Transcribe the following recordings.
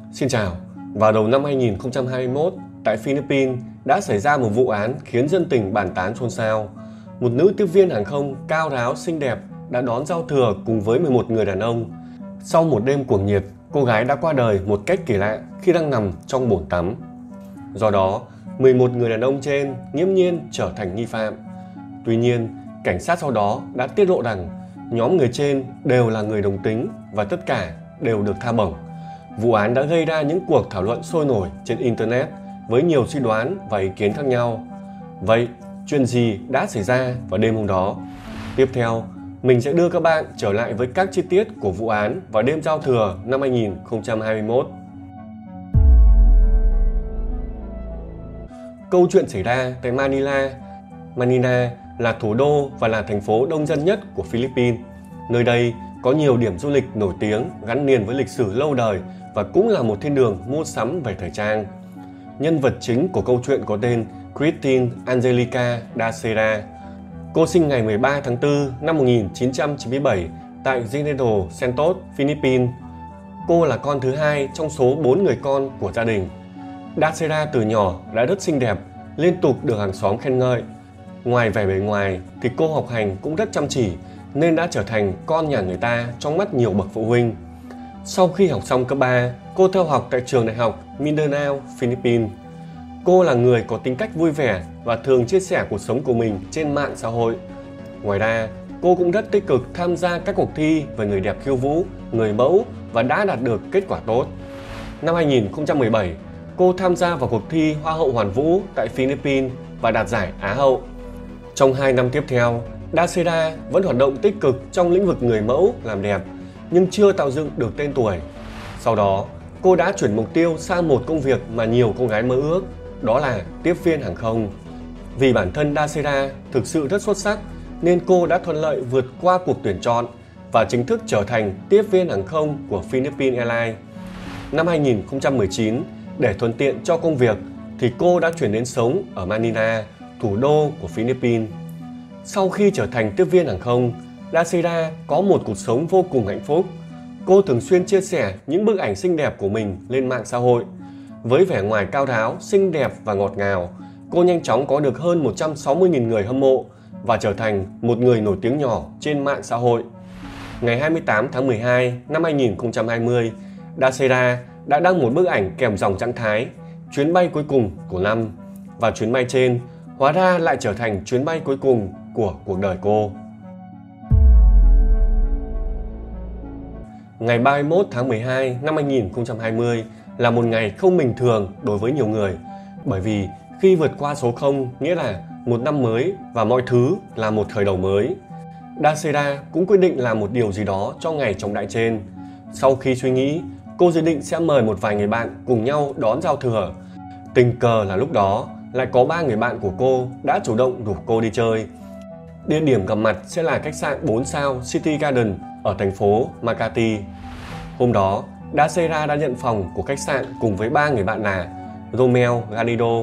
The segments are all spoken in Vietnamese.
Xin chào, vào đầu năm 2021, tại Philippines đã xảy ra một vụ án khiến dân tình bàn tán xôn xao. Một nữ tiếp viên hàng không cao ráo xinh đẹp đã đón giao thừa cùng với 11 người đàn ông. Sau một đêm cuồng nhiệt, cô gái đã qua đời một cách kỳ lạ khi đang nằm trong bồn tắm. Do đó, 11 người đàn ông trên nghiễm nhiên trở thành nghi phạm. Tuy nhiên, cảnh sát sau đó đã tiết lộ rằng nhóm người trên đều là người đồng tính và tất cả đều được tha bổng. Vụ án đã gây ra những cuộc thảo luận sôi nổi trên Internet với nhiều suy đoán và ý kiến khác nhau. Vậy, chuyện gì đã xảy ra vào đêm hôm đó? Tiếp theo, mình sẽ đưa các bạn trở lại với các chi tiết của vụ án vào đêm giao thừa năm 2021. Câu chuyện xảy ra tại Manila. Manila là thủ đô và là thành phố đông dân nhất của Philippines. Nơi đây có nhiều điểm du lịch nổi tiếng gắn liền với lịch sử lâu đời và cũng là một thiên đường mua sắm về thời trang. Nhân vật chính của câu chuyện có tên Christine Angelica da Serra. Cô sinh ngày 13 tháng 4 năm 1997 tại General Santos, Philippines. Cô là con thứ hai trong số 4 người con của gia đình. Da Serra từ nhỏ đã rất xinh đẹp, liên tục được hàng xóm khen ngợi. Ngoài vẻ bề ngoài thì cô học hành cũng rất chăm chỉ nên đã trở thành con nhà người ta trong mắt nhiều bậc phụ huynh. Sau khi học xong cấp 3, cô theo học tại trường đại học Mindanao, Philippines. Cô là người có tính cách vui vẻ và thường chia sẻ cuộc sống của mình trên mạng xã hội. Ngoài ra, cô cũng rất tích cực tham gia các cuộc thi về người đẹp khiêu vũ, người mẫu và đã đạt được kết quả tốt. Năm 2017, cô tham gia vào cuộc thi Hoa hậu hoàn vũ tại Philippines và đạt giải Á hậu. Trong 2 năm tiếp theo, Da Serra vẫn hoạt động tích cực trong lĩnh vực người mẫu làm đẹp, nhưng chưa tạo dựng được tên tuổi. Sau đó, cô đã chuyển mục tiêu sang một công việc mà nhiều cô gái mơ ước, đó là tiếp viên hàng không. Vì bản thân Da Serra thực sự rất xuất sắc, nên cô đã thuận lợi vượt qua cuộc tuyển chọn và chính thức trở thành tiếp viên hàng không của Philippines Airlines. Năm 2019, để thuận tiện cho công việc, thì cô đã chuyển đến sống ở Manila, thủ đô của Philippines. Sau khi trở thành tiếp viên hàng không, Da Serra có một cuộc sống vô cùng hạnh phúc. Cô thường xuyên chia sẻ những bức ảnh xinh đẹp của mình lên mạng xã hội. Với vẻ ngoài cao ráo, xinh đẹp và ngọt ngào, cô nhanh chóng có được hơn 160.000 người hâm mộ và trở thành một người nổi tiếng nhỏ trên mạng xã hội. Ngày 28 tháng 12 năm 2020, Da Serra đã đăng một bức ảnh kèm dòng trạng thái chuyến bay cuối cùng của năm, và chuyến bay trên hóa ra lại trở thành chuyến bay cuối cùng của cuộc đời cô. Ngày 31 tháng 12 năm 2020 là một ngày không bình thường đối với nhiều người, bởi vì khi vượt qua số 0 nghĩa là một năm mới và mọi thứ là một khởi đầu mới. Da Serra cũng quyết định làm một điều gì đó cho ngày trọng đại trên. Sau khi suy nghĩ, cô dự định sẽ mời một vài người bạn cùng nhau đón giao thừa. Tình cờ là lúc đó lại có 3 người bạn của cô đã chủ động rủ cô đi chơi. Địa điểm gặp mặt sẽ là khách sạn 4 sao City Garden ở thành phố Makati. Hôm đó, Da Serra đã nhận phòng của khách sạn cùng với 3 người bạn là Romeo Garrido,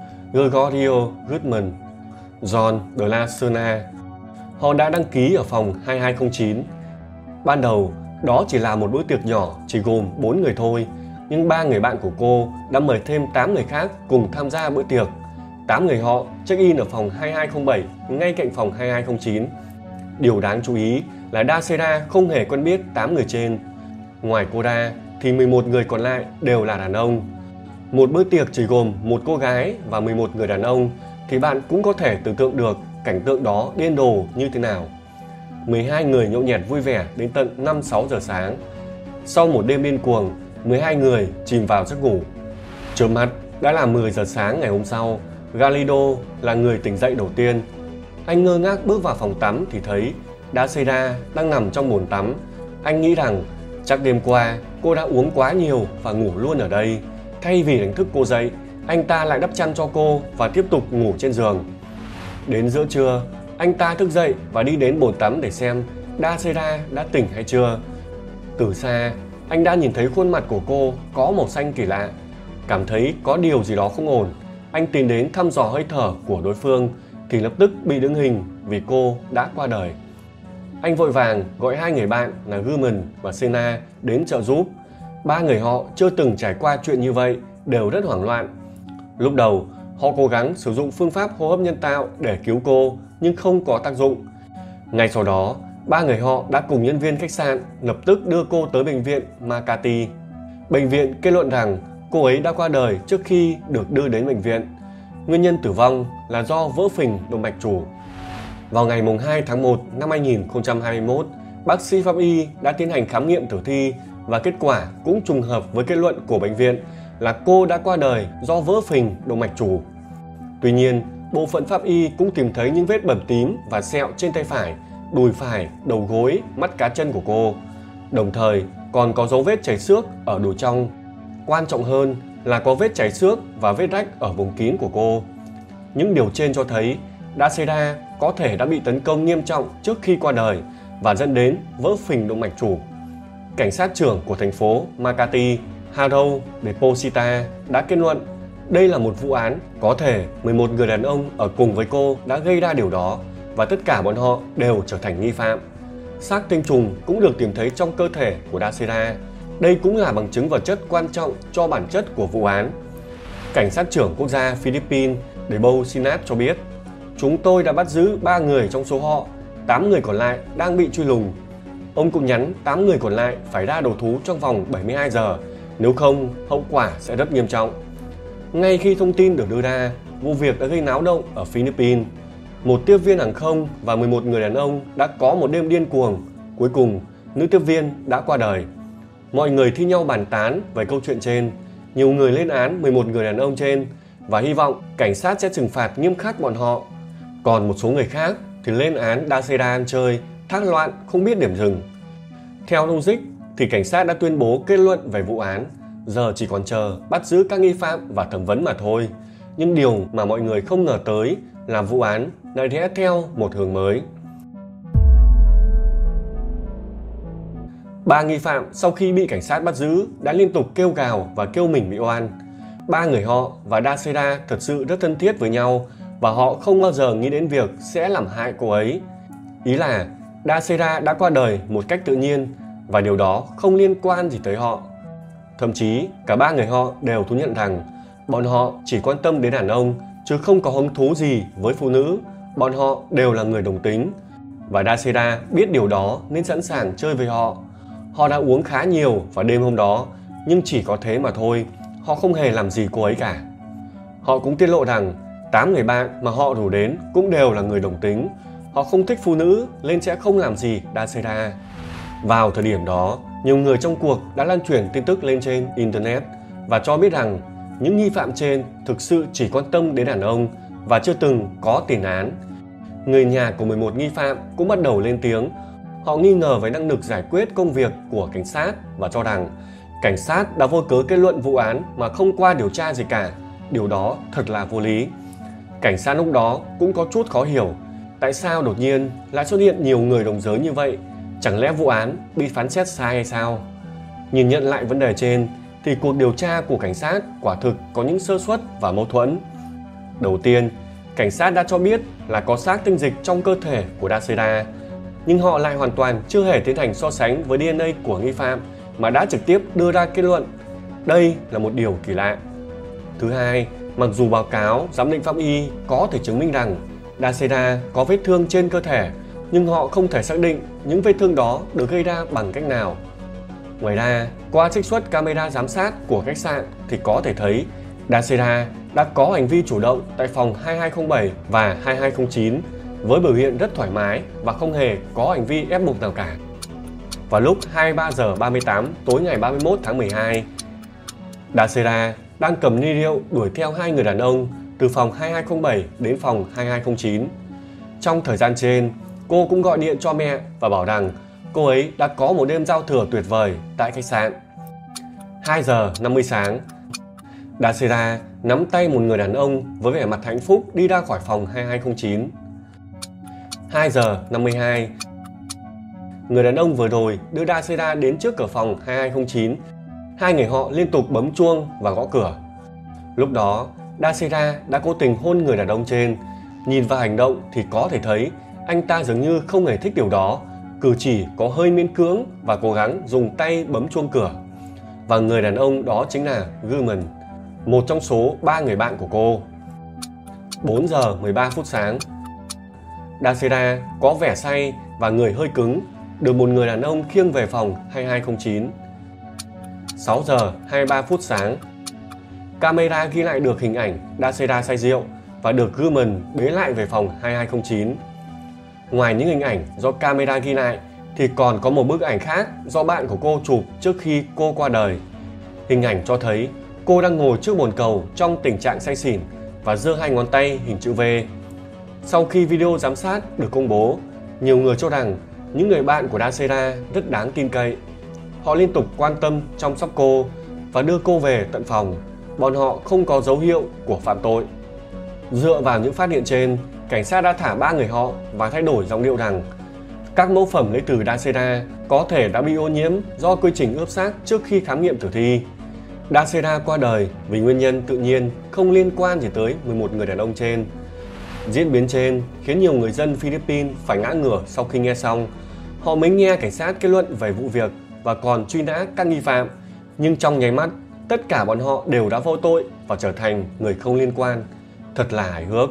Gregorio Guzman, John de la Serna. Họ đã đăng ký ở phòng 2209. Ban đầu, đó chỉ là một bữa tiệc nhỏ chỉ gồm 4 người thôi, nhưng 3 người bạn của cô đã mời thêm 8 người khác cùng tham gia bữa tiệc. 8 người họ check-in ở phòng 2207 ngay cạnh phòng 2209. Điều đáng chú ý là Da Serra không hề quen biết 8 người trên. Ngoài cô ra thì 11 người còn lại đều là đàn ông. Một bữa tiệc chỉ gồm một cô gái và 11 người đàn ông thì bạn cũng có thể tưởng tượng được cảnh tượng đó điên rồ như thế nào. 12 người nhậu nhẹt vui vẻ đến tận 5-6 giờ sáng. Sau một đêm điên cuồng, 12 người chìm vào giấc ngủ. Chợp mắt đã là 10 giờ sáng ngày hôm sau. Garrido là người tỉnh dậy đầu tiên. Anh ngơ ngác bước vào phòng tắm thì thấy Da Serra đang nằm trong bồn tắm. Anh nghĩ rằng chắc đêm qua cô đã uống quá nhiều và ngủ luôn ở đây. Thay vì đánh thức cô dậy, anh ta lại đắp chăn cho cô và tiếp tục ngủ trên giường. Đến giữa trưa, anh ta thức dậy và đi đến bồn tắm để xem Da Serra đã tỉnh hay chưa. Từ xa, anh đã nhìn thấy khuôn mặt của cô có màu xanh kỳ lạ. Cảm thấy có điều gì đó không ổn, anh tiến đến thăm dò hơi thở của đối phương thì lập tức bị đứng hình vì cô đã qua đời. Anh vội vàng gọi 2 người bạn là Guzman và Sena đến trợ giúp. Ba người họ chưa từng trải qua chuyện như vậy, đều rất hoảng loạn. Lúc đầu, họ cố gắng sử dụng phương pháp hô hấp nhân tạo để cứu cô, nhưng không có tác dụng. Ngay sau đó, ba người họ đã cùng nhân viên khách sạn lập tức đưa cô tới bệnh viện Makati. Bệnh viện kết luận rằng cô ấy đã qua đời trước khi được đưa đến bệnh viện. Nguyên nhân tử vong là do vỡ phình động mạch chủ. Vào ngày 2 tháng 1 năm 2021, bác sĩ pháp y đã tiến hành khám nghiệm tử thi và kết quả cũng trùng hợp với kết luận của bệnh viện là cô đã qua đời do vỡ phình động mạch chủ. Tuy nhiên, bộ phận pháp y cũng tìm thấy những vết bầm tím và sẹo trên tay phải, đùi phải, đầu gối, mắt cá chân của cô. Đồng thời còn có dấu vết chảy xước ở đùi trong. Quan trọng hơn là có vết chảy xước và vết rách ở vùng kín của cô. Những điều trên cho thấy Dasera có thể đã bị tấn công nghiêm trọng trước khi qua đời và dẫn đến vỡ phình động mạch chủ. Cảnh sát trưởng của thành phố Makati, Haro Deposita đã kết luận đây là một vụ án, có thể 11 người đàn ông ở cùng với cô đã gây ra điều đó và tất cả bọn họ đều trở thành nghi phạm. Xác tinh trùng cũng được tìm thấy trong cơ thể của Dasera. Đây cũng là bằng chứng vật chất quan trọng cho bản chất của vụ án. Cảnh sát trưởng quốc gia Philippines Debo Sinat cho biết, chúng tôi đã bắt giữ 3 người trong số họ, 8 người còn lại đang bị truy lùng. Ông cũng nhắn 8 người còn lại phải ra đầu thú trong vòng 72 giờ, nếu không hậu quả sẽ rất nghiêm trọng. Ngay khi thông tin được đưa ra, vụ việc đã gây náo động ở Philippines. Một tiếp viên hàng không và 11 người đàn ông đã có một đêm điên cuồng. Cuối cùng, nữ tiếp viên đã qua đời. Mọi người thi nhau bàn tán về câu chuyện trên. Nhiều người lên án 11 người đàn ông trên và hy vọng cảnh sát sẽ trừng phạt nghiêm khắc bọn họ. Còn một số người khác thì lên án Dasera ăn chơi, thác loạn, không biết điểm dừng. Theo logic thì cảnh sát đã tuyên bố kết luận về vụ án. Giờ chỉ còn chờ bắt giữ các nghi phạm và thẩm vấn mà thôi. Nhưng điều mà mọi người không ngờ tới là vụ án lại rẽ theo một hướng mới. 3 nghi phạm sau khi bị cảnh sát bắt giữ đã liên tục kêu gào và kêu mình bị oan. 3 người họ và Dasera thật sự rất thân thiết với nhau và họ không bao giờ nghĩ đến việc sẽ làm hại cô ấy. Ý là Dasera đã qua đời một cách tự nhiên và điều đó không liên quan gì tới họ. Thậm chí cả 3 người họ đều thú nhận rằng bọn họ chỉ quan tâm đến đàn ông chứ không có hứng thú gì với phụ nữ. Bọn họ đều là người đồng tính và Dasera biết điều đó nên sẵn sàng chơi với họ. Họ đã uống khá nhiều vào đêm hôm đó, nhưng chỉ có thế mà thôi, họ không hề làm gì cô ấy cả. Họ cũng tiết lộ rằng 8 người bạn mà họ rủ đến cũng đều là người đồng tính. Họ không thích phụ nữ nên sẽ không làm gì Dasera. Vào thời điểm đó, nhiều người trong cuộc đã lan truyền tin tức lên trên Internet và cho biết rằng những nghi phạm trên thực sự chỉ quan tâm đến đàn ông và chưa từng có tiền án. Người nhà của 11 nghi phạm cũng bắt đầu lên tiếng. Họ nghi ngờ về năng lực giải quyết công việc của cảnh sát và cho rằng cảnh sát đã vô cớ kết luận vụ án mà không qua điều tra gì cả. Điều đó thật là vô lý. Cảnh sát lúc đó cũng có chút khó hiểu tại sao đột nhiên lại xuất hiện nhiều người đồng giới như vậy. Chẳng lẽ vụ án bị phán xét sai hay sao? Nhìn nhận lại vấn đề trên thì cuộc điều tra của cảnh sát quả thực có những sơ suất và mâu thuẫn. Đầu tiên, cảnh sát đã cho biết là có xác tinh dịch trong cơ thể của Dasera, nhưng họ lại hoàn toàn chưa hề tiến hành so sánh với DNA của nghi phạm mà đã trực tiếp đưa ra kết luận. Đây là một điều kỳ lạ. Thứ hai, mặc dù báo cáo giám định pháp y có thể chứng minh rằng Dasera có vết thương trên cơ thể, nhưng họ không thể xác định những vết thương đó được gây ra bằng cách nào. Ngoài ra, qua trích xuất camera giám sát của khách sạn thì có thể thấy Dasera đã có hành vi chủ động tại phòng 2207 và 2209 với biểu hiện rất thoải mái và không hề có hành vi ép buộc nào cả. Vào lúc 23 giờ 38 tối ngày 31 tháng 12, Dasera đang cầm ly rượu đuổi theo 2 người đàn ông từ phòng 2207 đến phòng 2209. Trong thời gian trên, cô cũng gọi điện cho mẹ và bảo rằng cô ấy đã có một đêm giao thừa tuyệt vời tại khách sạn. 2 giờ 50 sáng, Dasera nắm tay một người đàn ông với vẻ mặt hạnh phúc đi ra khỏi phòng 2209. 2 giờ 52, người đàn ông vừa rồi đưa Dasera đến trước cửa phòng 2209. Hai người họ liên tục bấm chuông và gõ cửa. Lúc đó, Dasera đã cố tình hôn người đàn ông trên. Nhìn vào hành động thì có thể thấy anh ta dường như không hề thích điều đó, cử chỉ có hơi miễn cưỡng và cố gắng dùng tay bấm chuông cửa. và người đàn ông đó chính là Guman, một trong số 3 người bạn của cô. 4 giờ 13 phút sáng. Dacera có vẻ say và người hơi cứng, được một người đàn ông khiêng về phòng 2209. 6 giờ 23 phút sáng. Camera ghi lại được hình ảnh Dacera say rượu và được Guman bế lại về phòng 2209. Ngoài những hình ảnh do camera ghi lại thì còn có một bức ảnh khác do bạn của cô chụp trước khi cô qua đời. Hình ảnh cho thấy cô đang ngồi trước bồn cầu trong tình trạng say xỉn và giơ hai ngón tay hình chữ V. Sau khi video giám sát được công bố, nhiều người cho rằng những người bạn của Dacera rất đáng tin cậy. Họ liên tục quan tâm chăm sóc cô và đưa cô về tận phòng. Bọn họ không có dấu hiệu của phạm tội. Dựa vào những phát hiện trên, cảnh sát đã thả 3 người họ và thay đổi giọng điệu rằng các mẫu phẩm lấy từ Dacera có thể đã bị ô nhiễm do quy trình ướp xác trước khi khám nghiệm tử thi. Dacera qua đời vì nguyên nhân tự nhiên không liên quan gì tới 11 người đàn ông trên. Diễn biến trên khiến nhiều người dân Philippines phải ngã ngửa sau khi nghe xong. Họ mới nghe cảnh sát kết luận về vụ việc và còn truy nã các nghi phạm, nhưng trong nháy mắt, tất cả bọn họ đều đã vô tội và trở thành người không liên quan. Thật là hài hước.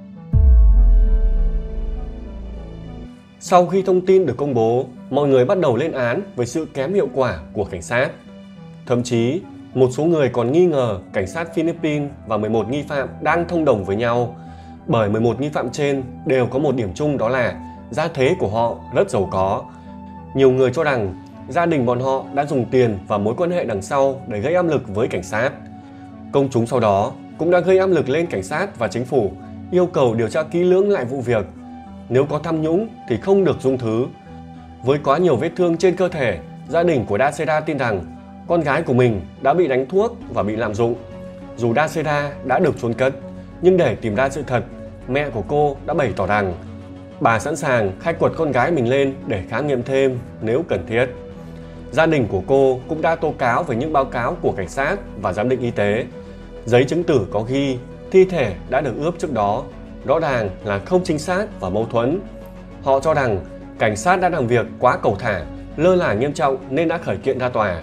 Sau khi thông tin được công bố, mọi người bắt đầu lên án về sự kém hiệu quả của cảnh sát. Thậm chí, một số người còn nghi ngờ cảnh sát Philippines và 11 nghi phạm đang thông đồng với nhau, bởi 11 nghi phạm trên đều có một điểm chung, đó là gia thế của họ rất giàu có. Nhiều người cho rằng gia đình bọn họ đã dùng tiền và mối quan hệ đằng sau để gây áp lực với cảnh sát. Công chúng sau đó cũng đã gây áp lực lên cảnh sát và chính phủ, yêu cầu điều tra kỹ lưỡng lại vụ việc. Nếu có tham nhũng thì không được dung thứ. Với quá nhiều vết thương trên cơ thể, gia đình của Dacera tin rằng con gái của mình đã bị đánh thuốc và bị lạm dụng. Dù Dacera đã được chôn cất, nhưng để tìm ra sự thật, mẹ của cô đã bày tỏ rằng bà sẵn sàng khai quật con gái mình lên để khám nghiệm thêm nếu cần thiết. Gia đình của cô cũng đã tố cáo về những báo cáo của cảnh sát và giám định y tế. Giấy chứng tử có ghi thi thể đã được ướp trước đó, rõ ràng là không chính xác và mâu thuẫn. Họ cho rằng cảnh sát đã làm việc quá cầu thả, lơ là nghiêm trọng nên đã khởi kiện ra tòa.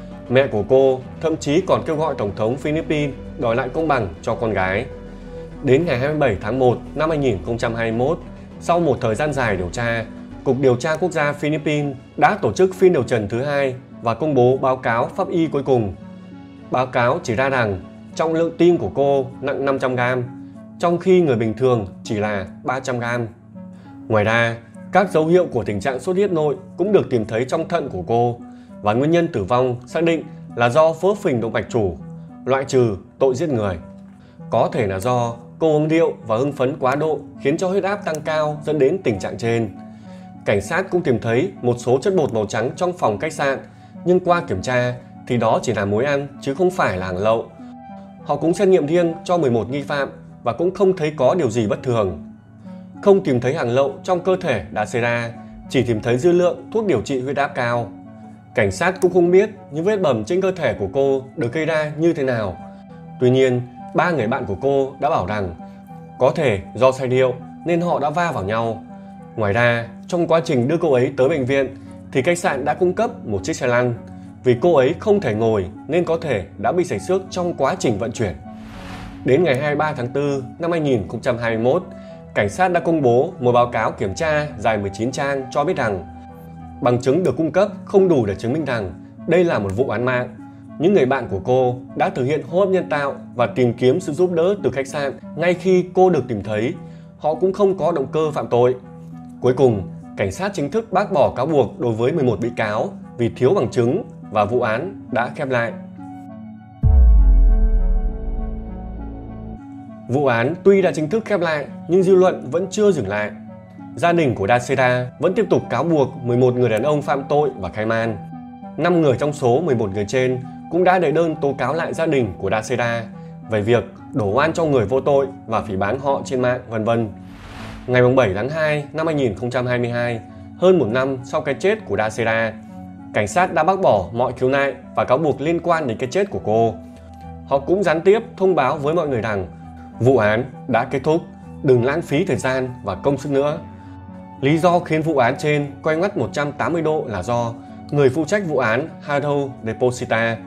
Mẹ của cô thậm chí còn kêu gọi Tổng thống Philippines đòi lại công bằng cho con gái. Đến ngày 27 tháng 1 năm 2021, sau một thời gian dài điều tra, Cục Điều tra Quốc gia Philippines đã tổ chức phiên điều trần thứ hai và công bố báo cáo pháp y cuối cùng. Báo cáo chỉ ra rằng trọng lượng tim của cô nặng 500 gram, trong khi người bình thường chỉ là 300 gram. Ngoài ra, các dấu hiệu của tình trạng xuất huyết nội cũng được tìm thấy trong thận của cô, và nguyên nhân tử vong xác định là do vỡ phình động mạch chủ, loại trừ tội giết người. Có thể là do cô uống rượu và hưng phấn quá độ khiến cho huyết áp tăng cao dẫn đến tình trạng trên. Cảnh sát cũng tìm thấy một số chất bột màu trắng trong phòng khách sạn, nhưng qua kiểm tra thì đó chỉ là mối ăn chứ không phải là hàng lậu. Họ cũng xét nghiệm riêng cho 11 nghi phạm và cũng không thấy có điều gì bất thường. Không tìm thấy hàng lậu trong cơ thể Dacera, chỉ tìm thấy dư lượng thuốc điều trị huyết áp cao. Cảnh sát cũng không biết những vết bầm trên cơ thể của cô được gây ra như thế nào. Tuy nhiên, 3 người bạn của cô đã bảo rằng có thể do say rượu nên họ đã va vào nhau. Ngoài ra, trong quá trình đưa cô ấy tới bệnh viện thì khách sạn đã cung cấp một chiếc xe lăn. Vì cô ấy không thể ngồi nên có thể đã bị sảy xước trong quá trình vận chuyển. Đến ngày 23 tháng 4 năm 2021, cảnh sát đã công bố một báo cáo kiểm tra dài 19 trang cho biết rằng bằng chứng được cung cấp không đủ để chứng minh rằng đây là một vụ án mạng. Những người bạn của cô đã thực hiện hô hấp nhân tạo và tìm kiếm sự giúp đỡ từ khách sạn ngay khi cô được tìm thấy. Họ cũng không có động cơ phạm tội. Cuối cùng, cảnh sát chính thức bác bỏ cáo buộc đối với 11 bị cáo vì thiếu bằng chứng và vụ án đã khép lại. Vụ án tuy đã chính thức khép lại nhưng dư luận vẫn chưa dừng lại. Gia đình của Dacera vẫn tiếp tục cáo buộc 11 người đàn ông phạm tội và khai man. 5 người trong số 11 người trên cũng đã đệ đơn tố cáo lại gia đình của Dacera về việc đổ oan cho người vô tội và phỉ báng họ trên mạng, v.v. Ngày 7 tháng 2 năm 2022, hơn một năm sau cái chết của Dacera, cảnh sát đã bác bỏ mọi khiếu nại và cáo buộc liên quan đến cái chết của cô. Họ cũng gián tiếp thông báo với mọi người rằng vụ án đã kết thúc, đừng lãng phí thời gian và công sức nữa. Lý do khiến vụ án trên quay ngoắt 180 độ là do người phụ trách vụ án Harold Deposita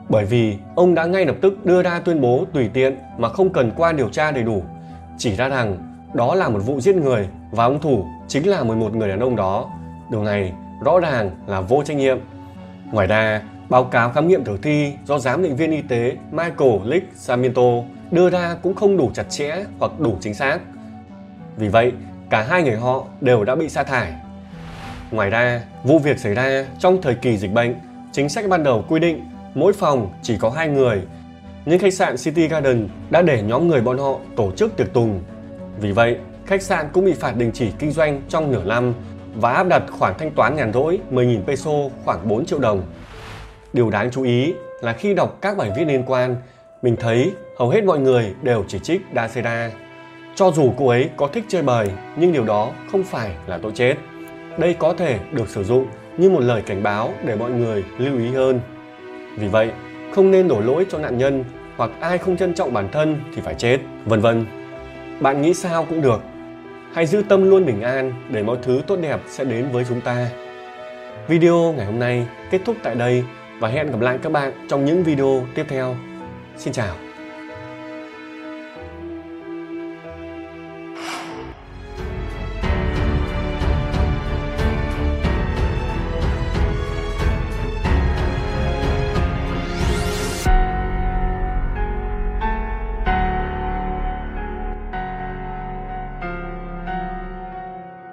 Bởi vì ông đã ngay lập tức đưa ra tuyên bố tùy tiện mà không cần qua điều tra đầy đủ, chỉ ra rằng đó là một vụ giết người và hung thủ chính là 11 người đàn ông đó. Điều này rõ ràng là vô trách nhiệm. Ngoài ra, báo cáo khám nghiệm tử thi do giám định viên y tế Michael Lick Sarmiento đưa ra cũng không đủ chặt chẽ hoặc đủ chính xác. Vì vậy, cả hai người họ đều đã bị sa thải. Ngoài ra, vụ việc xảy ra trong thời kỳ dịch bệnh, chính sách ban đầu quy định mỗi phòng chỉ có 2 người, nhưng khách sạn City Garden đã để nhóm người bọn họ tổ chức tiệc tùng. Vì vậy, khách sạn cũng bị phạt đình chỉ kinh doanh trong nửa năm và áp đặt khoản thanh toán nhàn rỗi 10.000 peso khoảng 4 triệu đồng. Điều đáng chú ý là khi đọc các bài viết liên quan, mình thấy hầu hết mọi người đều chỉ trích Dacera. Cho dù cô ấy có thích chơi bời, nhưng điều đó không phải là tội chết. Đây có thể được sử dụng như một lời cảnh báo để mọi người lưu ý hơn. Vì vậy, không nên đổ lỗi cho nạn nhân hoặc ai không trân trọng bản thân thì phải chết, vân vân. Bạn nghĩ sao cũng được. Hãy giữ tâm luôn bình an để mọi thứ tốt đẹp sẽ đến với chúng ta. Video ngày hôm nay kết thúc tại đây và hẹn gặp lại các bạn trong những video tiếp theo. Xin chào.